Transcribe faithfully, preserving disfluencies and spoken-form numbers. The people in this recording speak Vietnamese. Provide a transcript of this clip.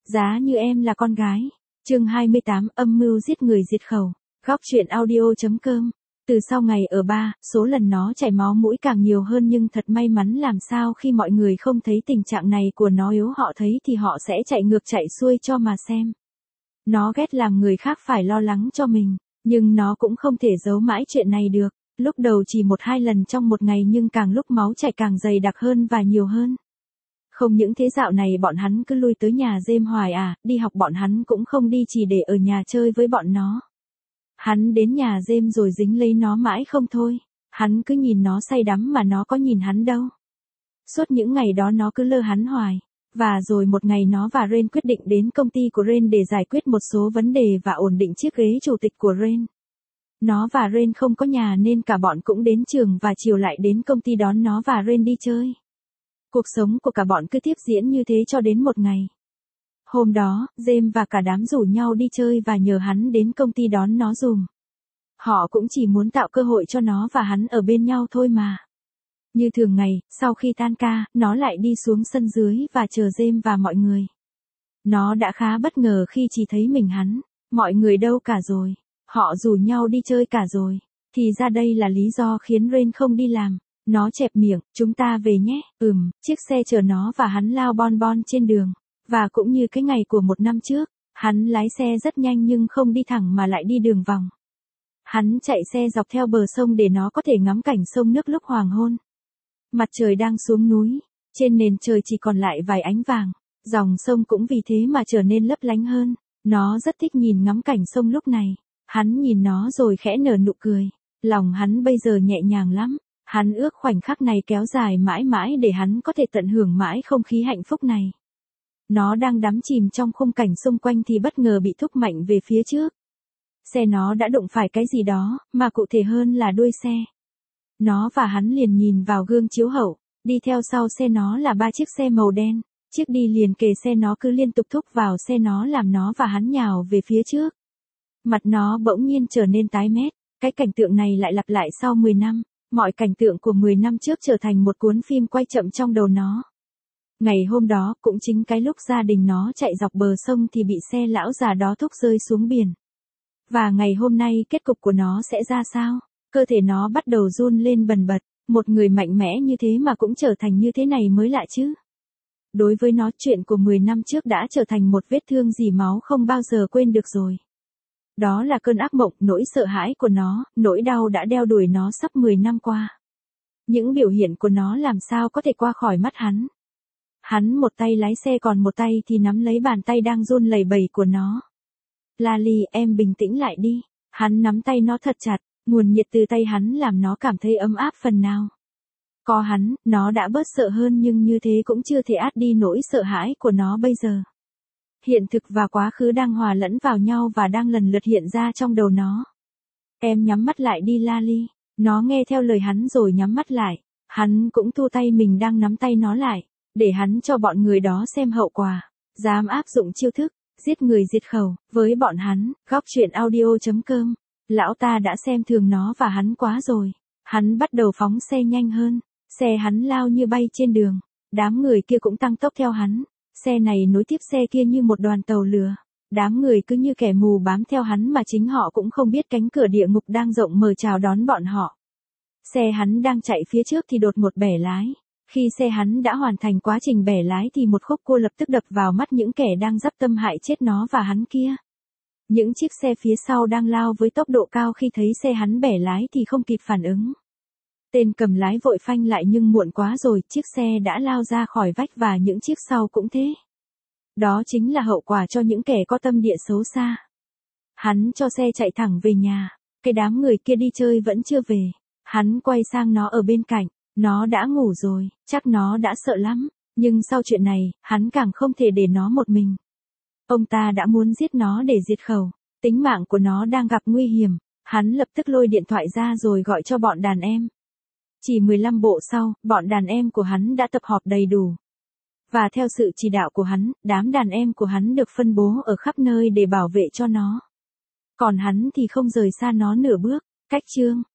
Giá như em là con gái. Chương hai mươi tám, âm mưu giết người diệt khẩu. Góc truyện audio.com. Từ sau ngày ở ba, số lần nó chảy máu mũi càng nhiều hơn, nhưng thật may mắn làm sao khi mọi người không thấy tình trạng này của nó, yếu họ thấy thì họ sẽ chạy ngược chạy xuôi cho mà xem. Nó ghét làm người khác phải lo lắng cho mình, nhưng nó cũng không thể giấu mãi chuyện này được. Lúc đầu chỉ một hai lần trong một ngày, nhưng càng lúc máu chảy càng dày đặc hơn và nhiều hơn. Không những thế, dạo này bọn hắn cứ lui tới nhà James hoài à, đi học bọn hắn cũng không đi, chỉ để ở nhà chơi với bọn nó. Hắn đến nhà James rồi dính lấy nó mãi không thôi. Hắn cứ nhìn nó say đắm mà nó có nhìn hắn đâu. Suốt những ngày đó nó cứ lơ hắn hoài. Và rồi một ngày nó và Ren quyết định đến công ty của Ren để giải quyết một số vấn đề và ổn định chiếc ghế chủ tịch của Ren. Nó và Ren không có nhà nên cả bọn cũng đến trường và chiều lại đến công ty đón nó và Ren đi chơi. Cuộc sống của cả bọn cứ tiếp diễn như thế cho đến một ngày. Hôm đó, James và cả đám rủ nhau đi chơi và nhờ hắn đến công ty đón nó dùm. Họ cũng chỉ muốn tạo cơ hội cho nó và hắn ở bên nhau thôi mà. Như thường ngày, sau khi tan ca, nó lại đi xuống sân dưới và chờ James và mọi người. Nó đã khá bất ngờ khi chỉ thấy mình hắn. Mọi người đâu cả rồi? Họ rủ nhau đi chơi cả rồi. Thì ra đây là lý do khiến Ren không đi làm. Nó chẹp miệng, chúng ta về nhé. Ừm, chiếc xe chở nó và hắn lao bon bon trên đường. Và cũng như cái ngày của một năm trước, hắn lái xe rất nhanh nhưng không đi thẳng mà lại đi đường vòng. Hắn chạy xe dọc theo bờ sông để nó có thể ngắm cảnh sông nước lúc hoàng hôn. Mặt trời đang xuống núi, trên nền trời chỉ còn lại vài ánh vàng, dòng sông cũng vì thế mà trở nên lấp lánh hơn. Nó rất thích nhìn ngắm cảnh sông lúc này. Hắn nhìn nó rồi khẽ nở nụ cười. Lòng hắn bây giờ nhẹ nhàng lắm. Hắn ước khoảnh khắc này kéo dài mãi mãi để hắn có thể tận hưởng mãi không khí hạnh phúc này. Nó đang đắm chìm trong khung cảnh xung quanh thì bất ngờ bị thúc mạnh về phía trước. Xe nó đã đụng phải cái gì đó, mà cụ thể hơn là đuôi xe. Nó và hắn liền nhìn vào gương chiếu hậu, đi theo sau xe nó là ba chiếc xe màu đen. Chiếc đi liền kề xe nó cứ liên tục thúc vào xe nó làm nó và hắn nhào về phía trước. Mặt nó bỗng nhiên trở nên tái mét. Cái cảnh tượng này lại lặp lại sau mười năm. Mọi cảnh tượng của mười năm trước trở thành một cuốn phim quay chậm trong đầu nó. Ngày hôm đó, cũng chính cái lúc gia đình nó chạy dọc bờ sông thì bị xe lão già đó thúc rơi xuống biển. Và ngày hôm nay kết cục của nó sẽ ra sao? Cơ thể nó bắt đầu run lên bần bật. Một người mạnh mẽ như thế mà cũng trở thành như thế này mới lạ chứ. Đối với nó, chuyện của mười năm trước đã trở thành một vết thương dỉ máu không bao giờ quên được rồi. Đó là cơn ác mộng, nỗi sợ hãi của nó, nỗi đau đã đeo đuổi nó sắp mười năm qua. Những biểu hiện của nó làm sao có thể qua khỏi mắt hắn. Hắn một tay lái xe còn một tay thì nắm lấy bàn tay đang run lẩy bẩy của nó. Lali, em bình tĩnh lại đi. Hắn nắm tay nó thật chặt, nguồn nhiệt từ tay hắn làm nó cảm thấy ấm áp phần nào. Có hắn, nó đã bớt sợ hơn, nhưng như thế cũng chưa thể át đi nỗi sợ hãi của nó bây giờ. Hiện thực và quá khứ đang hòa lẫn vào nhau và đang lần lượt hiện ra trong đầu nó. Em nhắm mắt lại đi Lali. Nó nghe theo lời hắn rồi nhắm mắt lại. Hắn cũng thu tay mình đang nắm tay nó lại, để hắn cho bọn người đó xem hậu quả. Dám áp dụng chiêu thức giết người diệt khẩu với bọn hắn. Góc truyện audio.com. Lão ta đã xem thường nó và hắn quá rồi. Hắn bắt đầu phóng xe nhanh hơn. Xe hắn lao như bay trên đường. Đám người kia cũng tăng tốc theo hắn. Xe này nối tiếp xe kia như một đoàn tàu lửa. Đám người cứ như kẻ mù bám theo hắn mà chính họ cũng không biết cánh cửa địa ngục đang rộng mở chào đón bọn họ. Xe hắn đang chạy phía trước thì đột ngột bẻ lái. Khi xe hắn đã hoàn thành quá trình bẻ lái thì một khúc cua lập tức đập vào mắt những kẻ đang dắp tâm hại chết nó và hắn kia. Những chiếc xe phía sau đang lao với tốc độ cao, khi thấy xe hắn bẻ lái thì không kịp phản ứng. Tên cầm lái vội phanh lại nhưng muộn quá rồi, chiếc xe đã lao ra khỏi vách và những chiếc sau cũng thế. Đó chính là hậu quả cho những kẻ có tâm địa xấu xa. Hắn cho xe chạy thẳng về nhà. Cái đám người kia đi chơi vẫn chưa về. Hắn quay sang nó ở bên cạnh. Nó đã ngủ rồi, chắc nó đã sợ lắm. Nhưng sau chuyện này, hắn càng không thể để nó một mình. Ông ta đã muốn giết nó để diệt khẩu. Tính mạng của nó đang gặp nguy hiểm. Hắn lập tức lôi điện thoại ra rồi gọi cho bọn đàn em. Chỉ mười lăm bộ sau, bọn đàn em của hắn đã tập họp đầy đủ. Và theo sự chỉ đạo của hắn, đám đàn em của hắn được phân bố ở khắp nơi để bảo vệ cho nó. Còn hắn thì không rời xa nó nửa bước. Cách chương